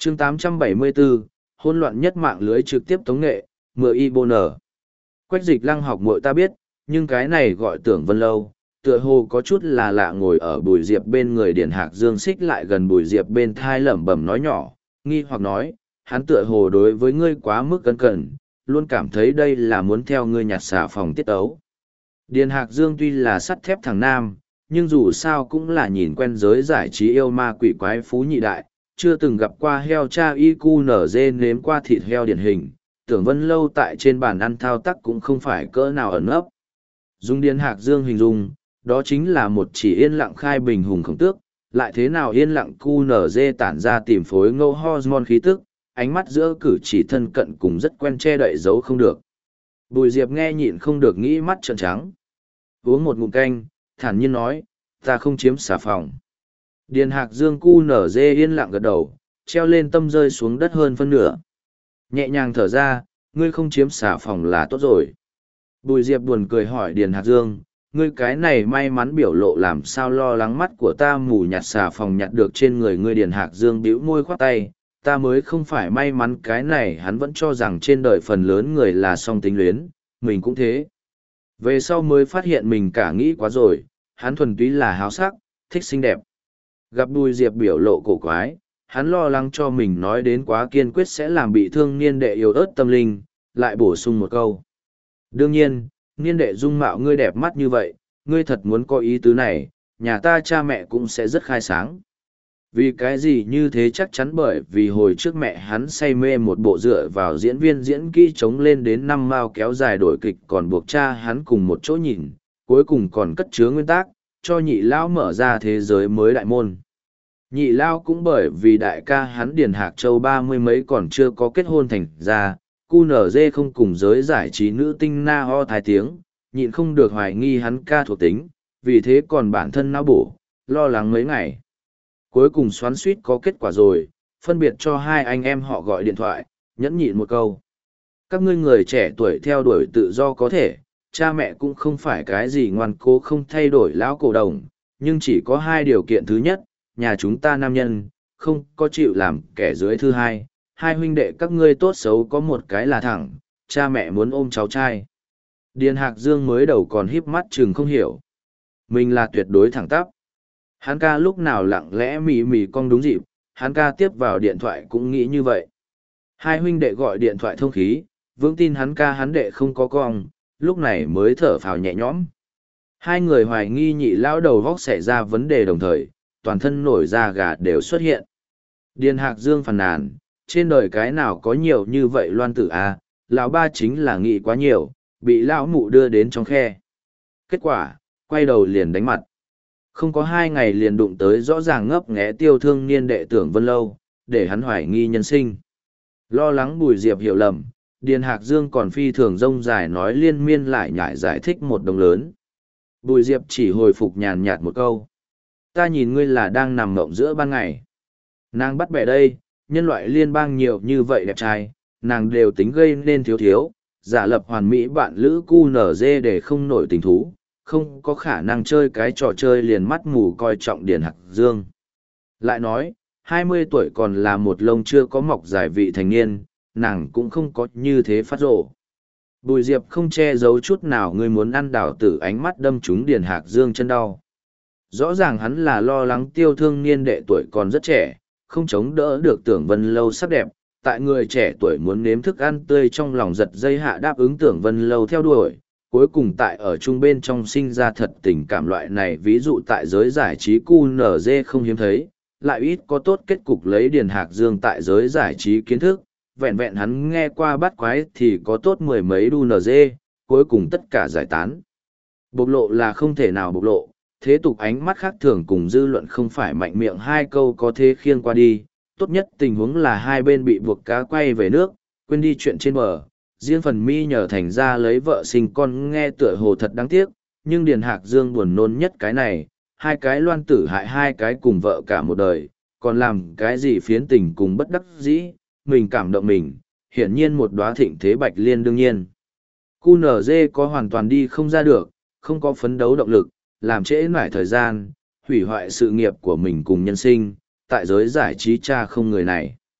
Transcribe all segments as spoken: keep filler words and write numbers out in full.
chương tám trăm bảy mươi bốn, hỗn loạn nhất mạng lưới trực tiếp tống nghệ, mưa y bô nở. Quách dịch lăng học muội ta biết, nhưng cái này gọi Tưởng Vân Lâu, tựa hồ có chút là lạ. Ngồi ở Bùi Diệp bên người Điền Hạc Dương xích lại gần Bùi Diệp bên thai lẩm bẩm nói nhỏ, nghi hoặc nói, hắn tựa hồ đối với ngươi quá mức cẩn cẩn, luôn cảm thấy đây là muốn theo ngươi nhặt xà phòng tiết ấu. Điền Hạc Dương tuy là sắt thép thằng nam, nhưng dù sao cũng là nhìn quen giới giải trí yêu ma quỷ quái phú nhị đại, chưa từng gặp qua heo cha i quy en giê nếm qua thịt heo điển hình. Tưởng Vân Lâu tại trên bàn ăn thao tác cũng không phải cỡ nào ẩn ấp. Dùng Điền Hạc Dương hình dung, đó chính là một chỉ yên lặng khai bình hùng khổng tước, lại thế nào yên lặng quy en giê tản ra tìm phối ngô hormone khí tức, ánh mắt giữa cử chỉ thân cận cùng rất quen che đậy giấu không được. Bùi Diệp nghe nhịn không được nghĩ mắt trợn trắng. Uống một ngụm canh, thản nhiên nói, ta không chiếm xà phòng. Điền Hạc Dương quy en giê yên lặng gật đầu, treo lên tâm rơi xuống đất hơn phân nửa. Nhẹ nhàng thở ra, ngươi không chiếm xà phòng là tốt rồi. Bùi Diệp buồn cười hỏi Điền Hạc Dương, ngươi cái này may mắn biểu lộ làm sao lo lắng mắt của ta mù nhặt xà phòng nhặt được trên người ngươi. Điền Hạc Dương bĩu môi khoát tay, ta mới không phải may mắn cái này. Hắn vẫn cho rằng trên đời phần lớn người là song tính luyến, mình cũng thế. Về sau mới phát hiện mình cả nghĩ quá rồi, hắn thuần túy là háo sắc, thích xinh đẹp. Gặp Bùi Diệp biểu lộ cổ quái, hắn lo lắng cho mình nói đến quá kiên quyết sẽ làm bị thương niên đệ yếu ớt tâm linh, lại bổ sung một câu. Đương nhiên, niên đệ dung mạo ngươi đẹp mắt như vậy, ngươi thật muốn có ý tứ này, nhà ta cha mẹ cũng sẽ rất khai sáng. Vì cái gì như thế? Chắc chắn bởi vì hồi trước mẹ hắn say mê một bộ dựa vào diễn viên diễn kỹ chống lên đến năm mao kéo dài đổi kịch, còn buộc cha hắn cùng một chỗ nhìn, cuối cùng còn cất chứa nguyên tắc, cho nhị lão mở ra thế giới mới đại môn. Nhị lao cũng bởi vì đại ca hắn Điền Hạc Châu ba mươi mấy còn chưa có kết hôn thành ra, quy en giê không cùng giới giải trí nữ tinh na ho thái tiếng, nhịn không được hoài nghi hắn ca thuộc tính, vì thế còn bản thân não bổ, lo lắng mấy ngày. Cuối cùng xoắn suýt có kết quả rồi, phân biệt cho hai anh em họ gọi điện thoại, nhẫn nhịn một câu. Các ngươi người trẻ tuổi theo đuổi tự do có thể, cha mẹ cũng không phải cái gì ngoan cố không thay đổi lão cổ đồng, nhưng chỉ có hai điều kiện. Thứ nhất, nhà chúng ta nam nhân, không có chịu làm kẻ dưới. Thứ hai, hai huynh đệ các ngươi tốt xấu có một cái là thẳng, cha mẹ muốn ôm cháu trai. Điền Hạc Dương mới đầu còn híp mắt chừng không hiểu. Mình là tuyệt đối thẳng tắp. Hắn ca lúc nào lặng lẽ mỉ mỉ cong đúng dịp, hắn ca tiếp vào điện thoại cũng nghĩ như vậy. Hai huynh đệ gọi điện thoại thông khí, vững tin hắn ca hắn đệ không có cong, lúc này mới thở phào nhẹ nhõm. Hai người hoài nghi nhị lão đầu vóc xảy ra vấn đề đồng thời, toàn thân nổi da gà đều xuất hiện. Điền Hạc Dương phàn nàn, trên đời cái nào có nhiều như vậy loan tử à, lão ba chính là nghĩ quá nhiều, bị lão mụ đưa đến trong khe. Kết quả, quay đầu liền đánh mặt. Không có hai ngày liền đụng tới rõ ràng ngấp nghé tiêu thương niên đệ Tưởng Vân Lâu, để hắn hoài nghi nhân sinh. Lo lắng Bùi Diệp hiểu lầm, Điền Hạc Dương còn phi thường rông dài nói liên miên lại nhải giải thích một đồng lớn. Bùi Diệp chỉ hồi phục nhàn nhạt một câu. Ta nhìn ngươi là đang nằm mộng giữa ban ngày. Nàng bắt bẻ đây, nhân loại liên bang nhiều như vậy đẹp trai, nàng đều tính gây nên thiếu thiếu, giả lập hoàn mỹ bạn lữ quy en giê để không nổi tình thú, không có khả năng chơi cái trò chơi liền mắt mù coi trọng Điền Hạc Dương. Lại nói, hai mươi tuổi còn là một lông chưa có mọc dài vị thành niên, nàng cũng không có như thế phát rộ. Bùi Diệp không che giấu chút nào ngươi muốn ăn đảo tử, ánh mắt đâm trúng Điền Hạc Dương chân đau. Rõ ràng hắn là lo lắng tiêu thương niên đệ tuổi còn rất trẻ, không chống đỡ được Tưởng Vân Lâu sắc đẹp, tại người trẻ tuổi muốn nếm thức ăn tươi trong lòng giật dây hạ đáp ứng Tưởng Vân Lâu theo đuổi, cuối cùng tại ở chung bên trong sinh ra thật tình cảm. Loại này ví dụ tại giới giải trí quy en giê không hiếm thấy, lại ít có tốt kết cục lấy Điền Hạc Dương tại giới giải trí kiến thức, vẹn vẹn hắn nghe qua bắt quái thì có tốt mười mấy đu en giê, cuối cùng tất cả giải tán. Bộc lộ là không thể nào bộc lộ, thế tục ánh mắt khác thường cùng dư luận không phải mạnh miệng hai câu có thể khiêng qua đi, tốt nhất tình huống là hai bên bị buộc cá quay về nước, quên đi chuyện trên bờ. Riêng phần mi nhờ thành ra lấy vợ sinh con nghe tựa hồ thật đáng tiếc, nhưng Điền Hạc Dương buồn nôn nhất cái này, hai cái loan tử hại hai cái cùng vợ cả một đời, còn làm cái gì phiến tình cùng bất đắc dĩ, mình cảm động mình, hiển nhiên một đóa thịnh thế bạch liên đương nhiên. quy en giê có hoàn toàn đi không ra được, không có phấn đấu động lực, làm trễ nải thời gian, hủy hoại sự nghiệp của mình cùng nhân sinh, tại giới giải trí cha không người này.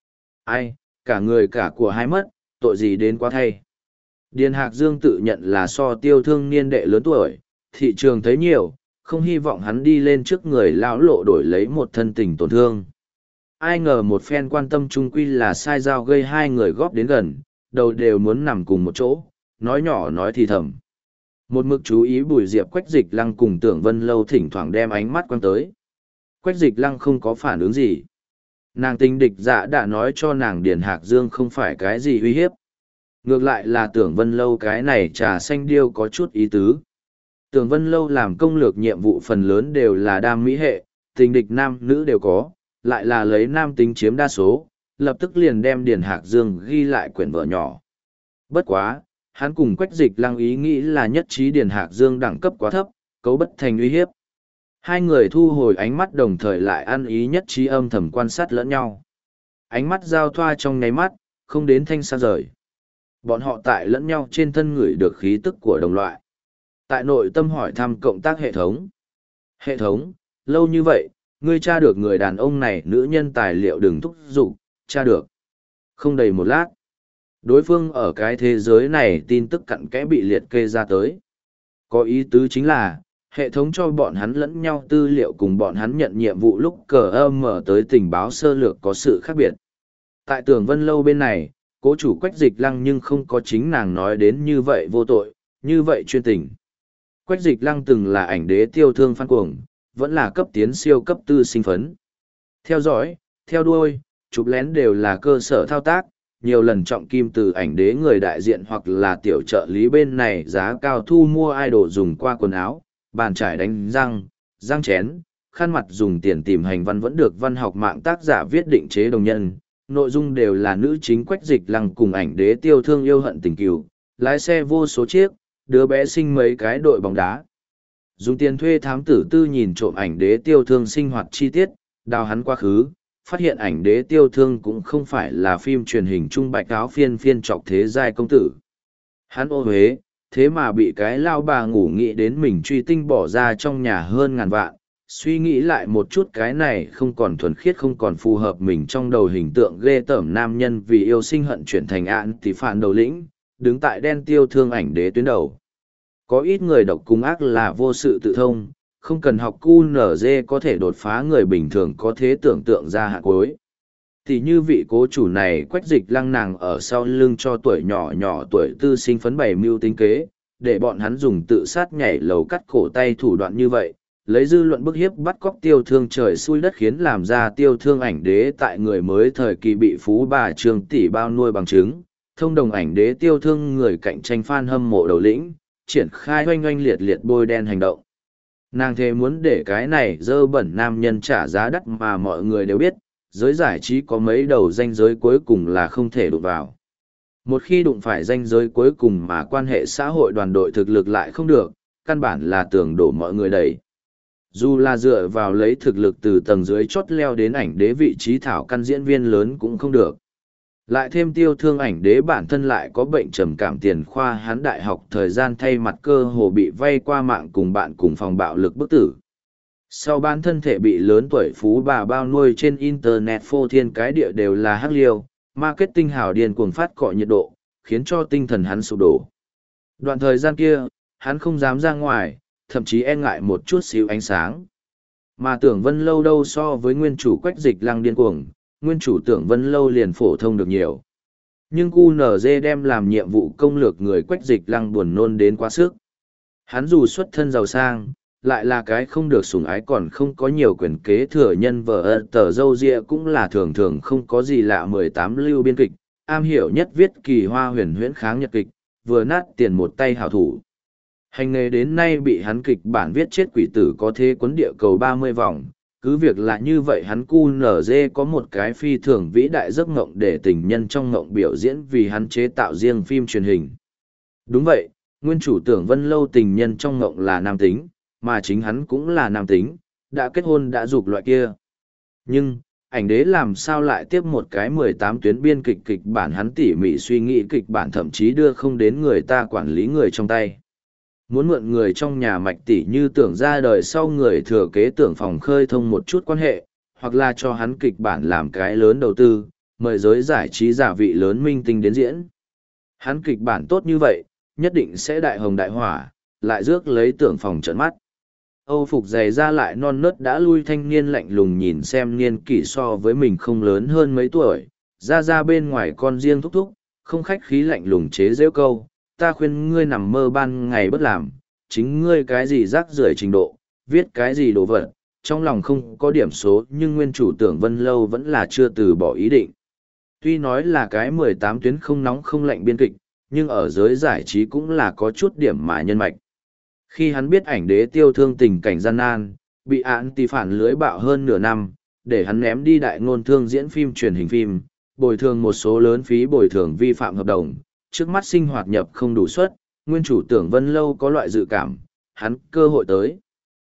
Ai, cả người cả của hai mất, tội gì đến quá thay. Điền Hạc Dương tự nhận là so tiêu thương niên đệ lớn tuổi, thị trường thấy nhiều, không hy vọng hắn đi lên trước người lão lộ đổi lấy một thân tình tổn thương. Ai ngờ một phen quan tâm trung quy là sai dao gây hai người góp đến gần, đầu đều muốn nằm cùng một chỗ, nói nhỏ nói thì thầm. Một mực chú ý Bùi Diệp Quách Dịch Lăng cùng Tưởng Vân Lâu thỉnh thoảng đem ánh mắt quăng tới. Quách Dịch Lăng không có phản ứng gì. Nàng tình địch dạ đã nói cho nàng Điền Hạc Dương không phải cái gì uy hiếp. Ngược lại là Tưởng Vân Lâu cái này trà xanh điêu có chút ý tứ. Tưởng Vân Lâu làm công lược nhiệm vụ phần lớn đều là đam mỹ hệ, tình địch nam nữ đều có, lại là lấy nam tính chiếm đa số, lập tức liền đem Điền Hạc Dương ghi lại quyển vở nhỏ. Bất quá, hắn cùng Quách Dịch Lăng ý nghĩ là nhất trí Điền Hạc Dương đẳng cấp quá thấp, cấu bất thành uy hiếp. Hai người thu hồi ánh mắt đồng thời lại ăn ý nhất trí âm thầm quan sát lẫn nhau. Ánh mắt giao thoa trong nháy mắt, không đến thanh xa rời. Bọn họ tại lẫn nhau trên thân người được khí tức của đồng loại. Tại nội tâm hỏi thăm cộng tác hệ thống. Hệ thống, lâu như vậy, ngươi tra được người đàn ông này nữ nhân tài liệu đừng thúc giục, tra được. Không đầy một lát. Đối phương ở cái thế giới này tin tức cặn kẽ bị liệt kê ra tới. Có ý tứ chính là, hệ thống cho bọn hắn lẫn nhau tư liệu cùng bọn hắn nhận nhiệm vụ lúc cờ âm mở tới tình báo sơ lược có sự khác biệt. Tại Tưởng Vân Lâu bên này, cố chủ Quách Dịch Lăng nhưng không có chính nàng nói đến như vậy vô tội, như vậy chuyên tình. Quách Dịch Lăng từng là ảnh đế tiêu thương phan cuồng, vẫn là cấp tiến siêu cấp tư sinh phấn. Theo dõi, theo đuôi, chụp lén đều là cơ sở thao tác, nhiều lần trọng kim từ ảnh đế người đại diện hoặc là tiểu trợ lý bên này giá cao thu mua idol dùng qua quần áo, bàn trải đánh răng, răng chén, khăn mặt dùng tiền tìm hành văn vẫn được văn học mạng tác giả viết định chế đồng nhân. Nội dung đều là nữ chính Quách Dịch Lăng cùng ảnh đế tiêu thương yêu hận tình cừu, lái xe vô số chiếc, đứa bé sinh mấy cái đội bóng đá. Dùng tiền thuê thám tử tư nhìn trộm ảnh đế tiêu thương sinh hoạt chi tiết, đào hắn quá khứ, phát hiện ảnh đế tiêu thương cũng không phải là phim truyền hình trung bạch áo phiên phiên trọc thế giai công tử. Hắn ô huế, thế mà bị cái lao bà ngủ nghĩ đến mình truy tinh bỏ ra trong nhà hơn ngàn vạn. Suy nghĩ lại một chút cái này không còn thuần khiết không còn phù hợp mình trong đầu hình tượng ghê tởm nam nhân vì yêu sinh hận chuyển thành ạn thì phản đầu lĩnh, đứng tại đen tiêu thương ảnh đế tuyến đầu. Có ít người độc cung ác là vô sự tự thông, không cần học cu nở dê có thể đột phá người bình thường có thế tưởng tượng ra hạ cuối. Thì như vị cố chủ này Quách Dịch Lăng nàng ở sau lưng cho tuổi nhỏ nhỏ tuổi tư sinh phấn bày mưu tính kế, để bọn hắn dùng tự sát nhảy lầu cắt cổ tay thủ đoạn như vậy, lấy dư luận bức hiếp bắt cóc tiêu thương trời xui đất khiến làm ra tiêu thương ảnh đế tại người mới thời kỳ bị phú bà Trương tỷ bao nuôi bằng chứng, thông đồng ảnh đế tiêu thương người cạnh tranh fan hâm mộ đầu lĩnh, triển khai oanh oanh liệt liệt bôi đen hành động. Nàng thề muốn để cái này dơ bẩn nam nhân trả giá đắt mà mọi người đều biết, giới giải trí có mấy đầu ranh giới cuối cùng là không thể đụng vào. Một khi đụng phải ranh giới cuối cùng mà quan hệ xã hội đoàn đội thực lực lại không được, căn bản là tưởng đổ mọi người đẩy. Dù là dựa vào lấy thực lực từ tầng dưới chót leo đến ảnh đế vị trí thảo căn diễn viên lớn cũng không được. Lại thêm tiêu thương ảnh đế bản thân lại có bệnh trầm cảm tiền khoa hắn đại học thời gian thay mặt cơ hồ bị vay qua mạng cùng bạn cùng phòng bạo lực bức tử. Sau bản thân thể bị lớn tuổi phú bà bao nuôi trên internet phô thiên cái địa đều là hắc liêu, marketing hào điên cuồng phát cọ nhiệt độ, khiến cho tinh thần hắn sụp đổ. Đoạn thời gian kia, hắn không dám ra ngoài, thậm chí e ngại một chút xíu ánh sáng. Mà Tưởng Vân Lâu đâu so với nguyên chủ Quách Dịch Lăng điên cuồng, nguyên chủ Tưởng Vân Lâu liền phổ thông được nhiều. Nhưng cu nở dê đem làm nhiệm vụ công lược người Quách Dịch Lăng buồn nôn đến quá sức. Hắn dù xuất thân giàu sang, lại là cái không được sủng ái còn không có nhiều quyền kế thừa nhân vợ tờ dâu ria cũng là thường thường không có gì lạ mười tám lưu biên kịch, am hiểu nhất viết kỳ hoa huyền huyễn kháng nhật kịch, vừa nát tiền một tay hảo thủ. Hành nghề đến nay bị hắn kịch bản viết chết quỷ tử có thế quấn địa cầu ba mươi vòng, cứ việc là như vậy hắn cu nở dê có một cái phi thường vĩ đại giấc ngộng để tình nhân trong ngộng biểu diễn vì hắn chế tạo riêng phim truyền hình. Đúng vậy, nguyên chủ Tưởng Vân Lâu tình nhân trong ngộng là nam tính, mà chính hắn cũng là nam tính, đã kết hôn đã dục loại kia. Nhưng, ảnh đế làm sao lại tiếp một cái mười tám tuyến biên kịch kịch bản hắn tỉ mỉ suy nghĩ kịch bản thậm chí đưa không đến người ta quản lý người trong tay. Muốn mượn người trong nhà mạch tỷ như tưởng ra đời sau người thừa kế tưởng phòng khơi thông một chút quan hệ, hoặc là cho hắn kịch bản làm cái lớn đầu tư, mời giới giải trí giả vị lớn minh tinh đến diễn. Hắn kịch bản tốt như vậy, nhất định sẽ đại hồng đại hỏa, lại rước lấy tưởng phòng trợn mắt. Âu phục dày ra lại non nớt đã lui thanh niên lạnh lùng nhìn xem niên kỷ so với mình không lớn hơn mấy tuổi, ra ra bên ngoài con riêng thúc thúc, không khách khí lạnh lùng chế giễu câu, ta khuyên ngươi nằm mơ ban ngày bất làm, chính ngươi cái gì rác rưởi trình độ, viết cái gì đồ vật, trong lòng không có điểm số nhưng nguyên chủ tưởng Vân Lâu vẫn là chưa từ bỏ ý định. Tuy nói là cái mười tám tuyến không nóng không lạnh biên kịch, nhưng ở giới giải trí cũng là có chút điểm mà nhân mạch. Khi hắn biết ảnh đế tiêu thương tình cảnh gian nan, bị án tì phản lưới bạo hơn nửa năm, để hắn ném đi đại ngôn thương diễn phim truyền hình phim, bồi thường một số lớn phí bồi thường vi phạm hợp đồng, trước mắt sinh hoạt nhập không đủ suất, nguyên chủ tưởng Vân Lâu có loại dự cảm, hắn cơ hội tới.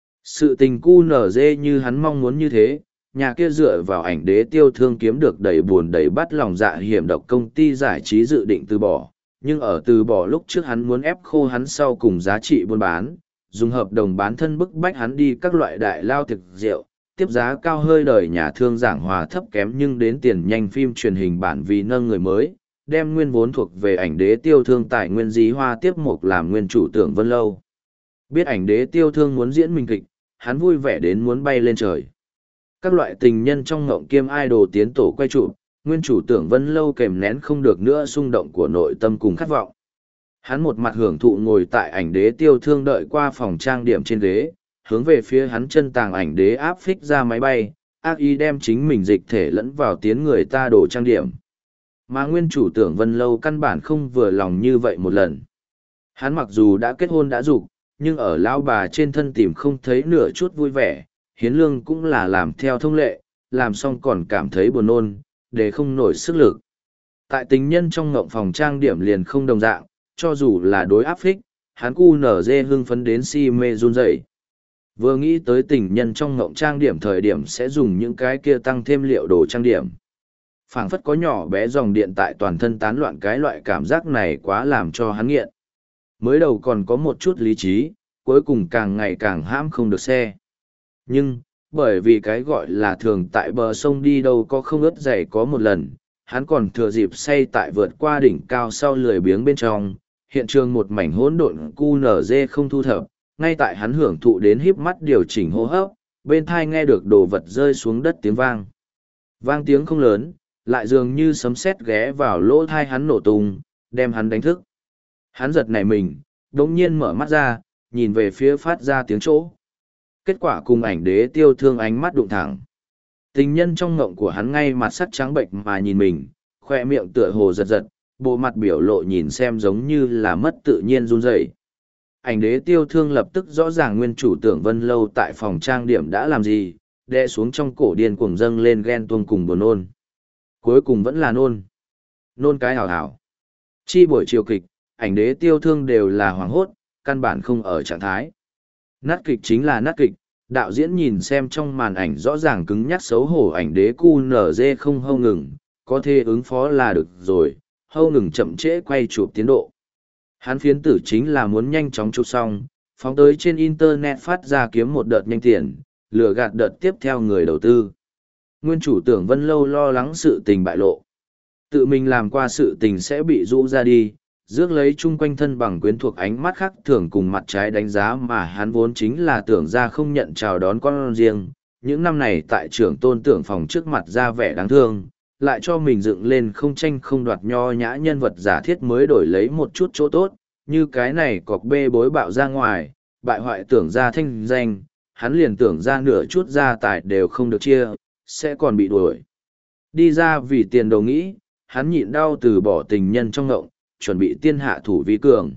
Sự tình cu nở dê như hắn mong muốn như thế, nhà kia dựa vào ảnh đế tiêu thương kiếm được đầy buồn đầy bắt lòng dạ hiểm độc công ty giải trí dự định từ bỏ, nhưng ở từ bỏ lúc trước hắn muốn ép khô hắn sau cùng giá trị buôn bán, dùng hợp đồng bán thân bức bách hắn đi các loại đại lao thực rượu, tiếp giá cao hơi đời nhà thương giảng hòa thấp kém nhưng đến tiền nhanh phim truyền hình bản vì nâng người mới, đem nguyên vốn thuộc về ảnh đế tiêu thương tài nguyên dí hoa tiếp mục làm nguyên chủ tưởng Vân Lâu. Biết ảnh đế tiêu thương muốn diễn mình kịch, hắn vui vẻ đến muốn bay lên trời. Các loại tình nhân trong ngộng kiêm idol tiến tổ quay trụ, nguyên chủ tưởng Vân Lâu kèm nén không được nữa xung động của nội tâm cùng khát vọng. Hắn một mặt hưởng thụ ngồi tại ảnh đế tiêu thương đợi qua phòng trang điểm trên ghế, hướng về phía hắn chân tàng ảnh đế áp phích ra máy bay, ác ý đem chính mình dịch thể lẫn vào tiến người ta đổ trang điểm. Mà nguyên chủ tưởng Vân Lâu căn bản không vừa lòng như vậy một lần. Hắn mặc dù đã kết hôn đã dục, nhưng ở lão bà trên thân tìm không thấy nửa chút vui vẻ, hiến lương cũng là làm theo thông lệ, làm xong còn cảm thấy buồn nôn, để không nổi sức lực. Tại tình nhân trong ngộng phòng trang điểm liền không đồng dạng, cho dù là đối áp phích, hắn cu nở dê hưng phấn đến si mê run rẩy. Vừa nghĩ tới tình nhân trong ngộng trang điểm thời điểm sẽ dùng những cái kia tăng thêm liệu đồ trang điểm. Phảng phất có nhỏ bé dòng điện tại toàn thân tán loạn, cái loại cảm giác này quá làm cho hắn nghiện. Mới đầu còn có một chút lý trí, cuối cùng càng ngày càng hãm không được xe. Nhưng, bởi vì cái gọi là thường tại bờ sông đi đâu có không ướt dày có một lần, hắn còn thừa dịp say tại vượt qua đỉnh cao sau lười biếng bên trong, hiện trường một mảnh hỗn độn cu nở dê không thu thập, ngay tại hắn hưởng thụ đến híp mắt điều chỉnh hô hấp, bên thai nghe được đồ vật rơi xuống đất tiếng vang. Vang tiếng không lớn, lại dường như sấm sét ghé vào lỗ thai hắn nổ tung, đem hắn đánh thức. Hắn giật nảy mình, đống nhiên mở mắt ra, nhìn về phía phát ra tiếng chỗ. Kết quả cùng ảnh đế tiêu thương ánh mắt đụng thẳng. Tình nhân trong ngộng của hắn ngay mặt sắt trắng bệnh mà nhìn mình, khoe miệng tựa hồ giật giật, bộ mặt biểu lộ nhìn xem giống như là mất tự nhiên run rẩy. Ảnh đế tiêu thương lập tức rõ ràng nguyên chủ tưởng Vân Lâu tại phòng trang điểm đã làm gì, đè xuống trong cổ điên cuồng dâng lên ghen tuông cùng buồn nôn. Cuối cùng vẫn là nôn. Nôn cái hào hào. Chi buổi chiều kịch, ảnh đế tiêu thương đều là hoảng hốt, căn bản không ở trạng thái. Nát kịch chính là nát kịch, đạo diễn nhìn xem trong màn ảnh rõ ràng cứng nhắc xấu hổ ảnh đế cu nở dê không hâu ngừng, có thể ứng phó là được rồi, hâu ngừng chậm trễ quay chụp tiến độ. Hắn phiến tử chính là muốn nhanh chóng chụp xong, phóng tới trên internet phát ra kiếm một đợt nhanh tiền, lừa gạt đợt tiếp theo người đầu tư. Nguyên chủ tưởng Vân Lâu lo lắng sự tình bại lộ. Tự mình làm qua sự tình sẽ bị rũ ra đi, rước lấy chung quanh thân bằng quyến thuộc ánh mắt khác thường cùng mặt trái đánh giá mà hắn vốn chính là tưởng ra không nhận chào đón con riêng. Những năm này tại trưởng tôn tưởng phòng trước mặt ra vẻ đáng thương, lại cho mình dựng lên không tranh không đoạt nho nhã nhân vật giả thiết mới đổi lấy một chút chỗ tốt, như cái này cọc bê bối bạo ra ngoài, bại hoại tưởng ra thanh danh, hắn liền tưởng ra nửa chút gia tài đều không được chia, sẽ còn bị đuổi. Đi ra vì tiền đồ nghĩ, hắn nhịn đau từ bỏ tình nhân trong ngộng, chuẩn bị tiên hạ thủ vi cường.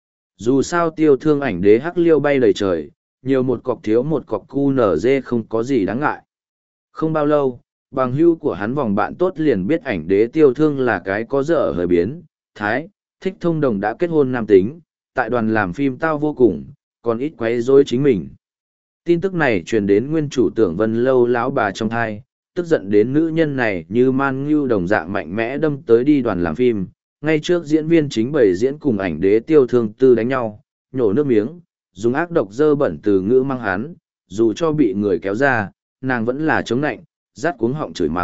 Dù sao tiêu thương ảnh đế hắc liêu bay đầy trời, nhiều một cọc thiếu một cọc cu nở dê không có gì đáng ngại. Không bao lâu, bằng hữu của hắn vòng bạn tốt liền biết ảnh đế tiêu thương là cái có dở hơi biến, thái, thích thông đồng đã kết hôn nam tính, tại đoàn làm phim tao vô cùng, còn ít quấy rối chính mình. Tin tức này truyền đến nguyên chủ tưởng Vân Lâu lão bà trong thai, tức giận đến nữ nhân này như man ngưu đồng dạng mạnh mẽ đâm tới đi đoàn làm phim, ngay trước diễn viên chính bày diễn cùng ảnh đế tiêu thương tư đánh nhau, nhổ nước miếng, dùng ác độc dơ bẩn từ ngữ mang hắn, dù cho bị người kéo ra, nàng vẫn là chống nạnh, rát cuống họng chửi mắng,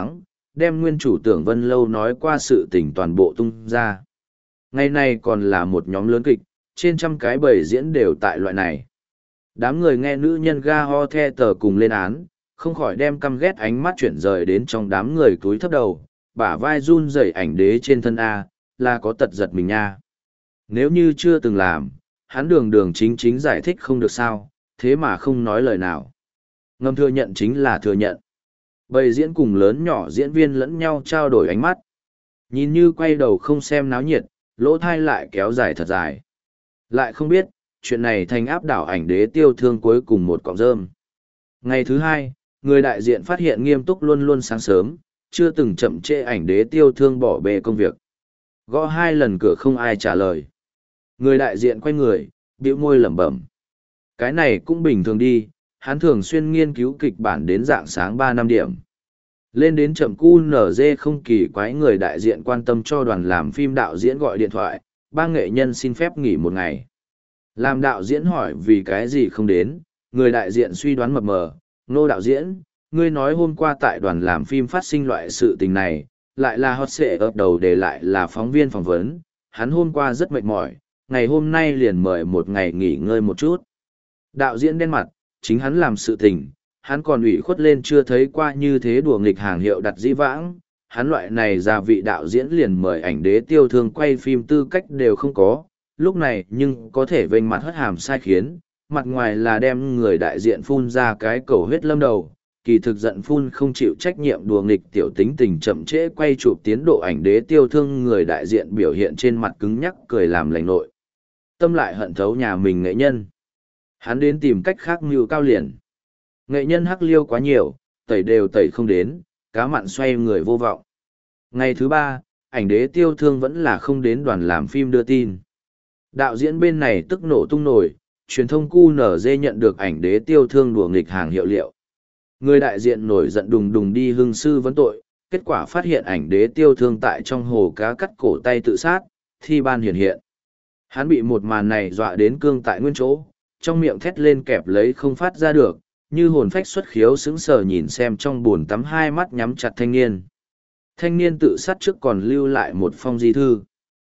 đem nguyên chủ Tưởng Vân Lâu nói qua sự tình toàn bộ tung ra. Ngày nay còn là một nhóm lớn kịch, trên trăm cái bầy diễn đều tại loại này. Đám người nghe nữ nhân ga ho the tờ cùng lên án, không khỏi đem căm ghét ánh mắt chuyển rời đến trong đám người túi thấp đầu, bả vai run rẩy ảnh đế trên thân A, là có tật giật mình nha. Nếu như chưa từng làm, hắn đường đường chính chính giải thích không được sao, thế mà không nói lời nào. Ngầm thừa nhận chính là thừa nhận. Bầy diễn cùng lớn nhỏ diễn viên lẫn nhau trao đổi ánh mắt. Nhìn như quay đầu không xem náo nhiệt, lỗ thai lại kéo dài thật dài. Lại không biết, chuyện này thành áp đảo ảnh đế tiêu thương cuối cùng một cọng rơm. Ngày thứ hai, người đại diện phát hiện nghiêm túc luôn luôn sáng sớm, chưa từng chậm trễ ảnh đế tiêu thương bỏ bê công việc. Gõ hai lần cửa không ai trả lời. Người đại diện quay người, bĩu môi lẩm bẩm. Cái này cũng bình thường đi, hắn thường xuyên nghiên cứu kịch bản đến dạng sáng ba năm điểm. Lên đến chậm cu nở dê không kỳ quái, người đại diện quan tâm cho đoàn làm phim đạo diễn gọi điện thoại, ba nghệ nhân xin phép nghỉ một ngày. Làm đạo diễn hỏi vì cái gì không đến, người đại diện suy đoán mập mờ, nô đạo diễn, ngươi nói hôm qua tại đoàn làm phim phát sinh loại sự tình này, lại là hot xệ ập đầu để lại là phóng viên phỏng vấn, hắn hôm qua rất mệt mỏi, ngày hôm nay liền mời một ngày nghỉ ngơi một chút. Đạo diễn đen mặt, chính hắn làm sự tình, hắn còn ủy khuất lên chưa thấy qua như thế đùa nghịch hàng hiệu đặt dĩ vãng, hắn loại này ra vị đạo diễn liền mời ảnh đế tiêu thương quay phim tư cách đều không có, lúc này nhưng có thể vênh mặt hất hàm sai khiến, mặt ngoài là đem người đại diện phun ra cái cầu huyết lâm đầu, kỳ thực giận phun không chịu trách nhiệm đùa nghịch tiểu tính tình chậm trễ quay chụp tiến độ ảnh đế tiêu thương, người đại diện biểu hiện trên mặt cứng nhắc cười làm lành nội. Tâm lại hận thấu nhà mình nghệ nhân. Hắn đến tìm cách khác mưu cao liền. Nghệ nhân hắc liêu quá nhiều, tẩy đều tẩy không đến, cá mặn xoay người vô vọng. Ngày thứ ba, ảnh đế tiêu thương vẫn là không đến đoàn làm phim đưa tin. Đạo diễn bên này tức nổ tung nổi, truyền thông cu nở dê nhận được ảnh đế tiêu thương đùa nghịch hàng hiệu liệu. Người đại diện nổi giận đùng đùng đi hưng sư vấn tội, kết quả phát hiện ảnh đế tiêu thương tại trong hồ cá cắt cổ tay tự sát, thi ban hiển hiện. Hắn bị một màn này dọa đến cương tại nguyên chỗ, trong miệng thét lên kẹp lấy không phát ra được, như hồn phách xuất khiếu sững sờ nhìn xem trong bồn tắm hai mắt nhắm chặt thanh niên. Thanh niên tự sát trước còn lưu lại một phong di thư.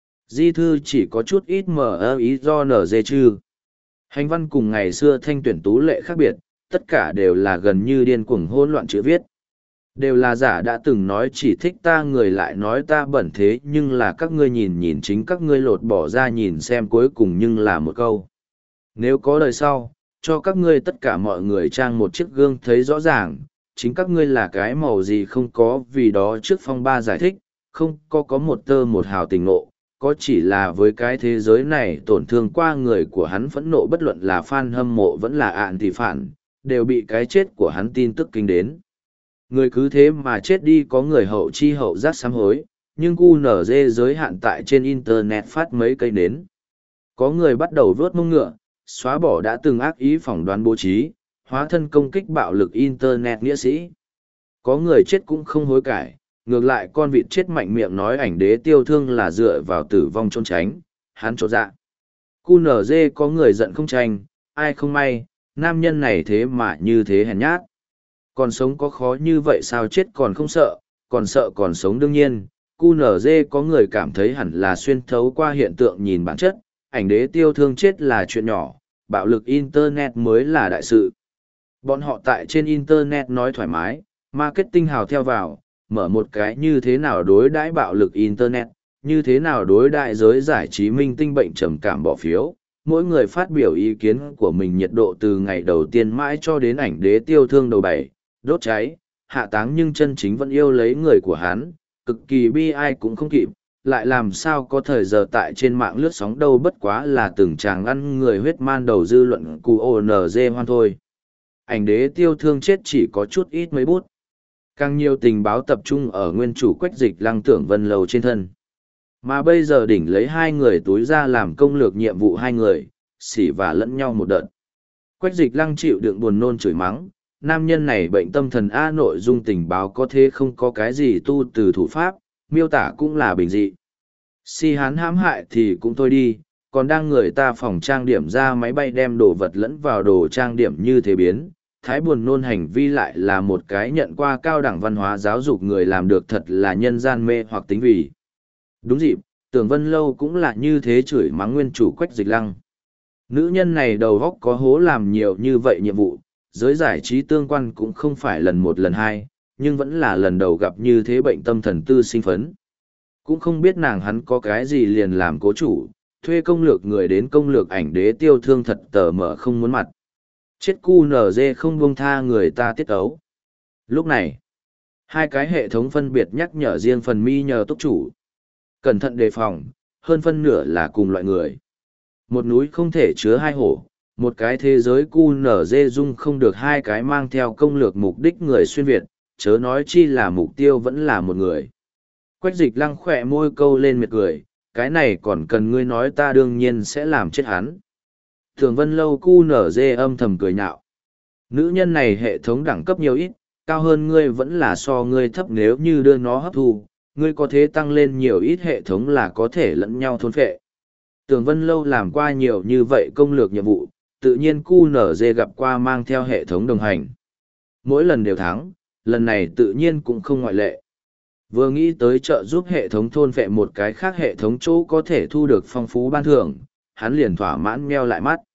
Di thư chỉ có chút ít mờ ơ ý do nở dê chư. Hành văn cùng ngày xưa thanh tuyển tú lệ khác biệt, tất cả đều là gần như điên cuồng hỗn loạn chữ viết. Đều là giả đã từng nói chỉ thích ta người lại nói ta bẩn thế, nhưng là các ngươi nhìn nhìn chính các ngươi lột bỏ ra nhìn xem cuối cùng nhưng là một câu. Nếu có đời sau, cho các ngươi tất cả mọi người trang một chiếc gương thấy rõ ràng, chính các ngươi là cái màu gì không có, vì đó trước phong ba giải thích, không có có một tơ một hào tình nộ, có chỉ là với cái thế giới này tổn thương qua người của hắn phẫn nộ, bất luận là fan hâm mộ vẫn là ạn thì phản, đều bị cái chết của hắn tin tức kinh đến. Người cứ thế mà chết đi, có người hậu chi hậu giác sám hối, nhưng cu nở dê giới hạn tại trên internet phát mấy cây nến. Có người bắt đầu vớt mông ngựa, xóa bỏ đã từng ác ý phỏng đoán bố trí, hóa thân công kích bạo lực internet nghĩa sĩ. Có người chết cũng không hối cải, ngược lại con vịt chết mạnh miệng nói ảnh đế tiêu thương là dựa vào tử vong trốn tránh, hắn trột dạ. cu en giê có người giận không tranh, ai không may, nam nhân này thế mà như thế hèn nhát. Còn sống có khó như vậy sao, chết còn không sợ, còn sợ còn sống đương nhiên. cu en giê có người cảm thấy hẳn là xuyên thấu qua hiện tượng nhìn bản chất, ảnh đế tiêu thương chết là chuyện nhỏ, bạo lực internet mới là đại sự. Bọn họ tại trên internet nói thoải mái, marketing hào theo vào, mở một cái như thế nào đối đãi bạo lực internet, như thế nào đối đại giới giải trí minh tinh bệnh trầm cảm bỏ phiếu. Mỗi người phát biểu ý kiến của mình, nhiệt độ từ ngày đầu tiên mãi cho đến ảnh đế tiêu thương đầu bảy, đốt cháy, hạ táng, nhưng chân chính vẫn yêu lấy người của hắn, cực kỳ bi ai cũng không kịp, lại làm sao có thời giờ tại trên mạng lướt sóng đâu, bất quá là từng chàng ăn người huyết man đầu dư luận cu en giê hoan thôi. Ảnh đế tiêu thương chết chỉ có chút ít mấy bút. Càng nhiều tình báo tập trung ở nguyên chủ Quách Dịch Lăng Tưởng Vân Lâu trên thân. Mà bây giờ đỉnh lấy hai người túi ra làm công lược nhiệm vụ, hai người, xỉ vả lẫn nhau một đợt. Quách Dịch Lăng chịu đựng buồn nôn chửi mắng, nam nhân này bệnh tâm thần A, nội dung tình báo có thế không có cái gì tu từ thủ pháp, miêu tả cũng là bình dị. Si hán hãm hại thì cũng thôi đi, còn đang người ta phòng trang điểm ra máy bay đem đồ vật lẫn vào đồ trang điểm như thế biến, thái buồn nôn hành vi lại là một cái nhận qua cao đẳng văn hóa giáo dục người làm được thật là nhân gian mê hoặc tính vì. Đúng dịp, Tưởng Vân Lâu cũng là như thế chửi mắng nguyên chủ Quách Dịch Lăng. Nữ nhân này đầu góc có hố làm nhiều như vậy nhiệm vụ, giới giải trí tương quan cũng không phải lần một lần hai, nhưng vẫn là lần đầu gặp như thế bệnh tâm thần tư sinh phấn. Cũng không biết nàng hắn có cái gì liền làm cố chủ, thuê công lược người đến công lược ảnh đế tiêu thương thật tờ mở không muốn mặt. Chết cu nở dê không buông tha người ta tiết ấu. Lúc này, hai cái hệ thống phân biệt nhắc nhở riêng phần mi nhờ túc chủ. Cẩn thận đề phòng, hơn phân nửa là cùng loại người. Một núi không thể chứa hai hổ, một cái thế giới cu nở dê dung không được hai cái mang theo công lược mục đích người xuyên Việt, chớ nói chi là mục tiêu vẫn là một người. Quách Dịch Lăng khỏe môi câu lên miệt cười, cái này còn cần ngươi nói ta đương nhiên sẽ làm chết hắn. Thường Vân Lâu cu nở dê âm thầm cười nhạo. Nữ nhân này hệ thống đẳng cấp nhiều ít, cao hơn ngươi vẫn là so ngươi thấp, nếu như đưa nó hấp thu, ngươi có thể tăng lên nhiều ít hệ thống là có thể lẫn nhau thôn phệ. Tường Vân Lâu làm qua nhiều như vậy công lược nhiệm vụ, tự nhiên cu nở dê gặp qua mang theo hệ thống đồng hành. Mỗi lần đều thắng, lần này tự nhiên cũng không ngoại lệ. Vừa nghĩ tới trợ giúp hệ thống thôn phệ một cái khác hệ thống chỗ có thể thu được phong phú ban thưởng, hắn liền thỏa mãn meo lại mắt.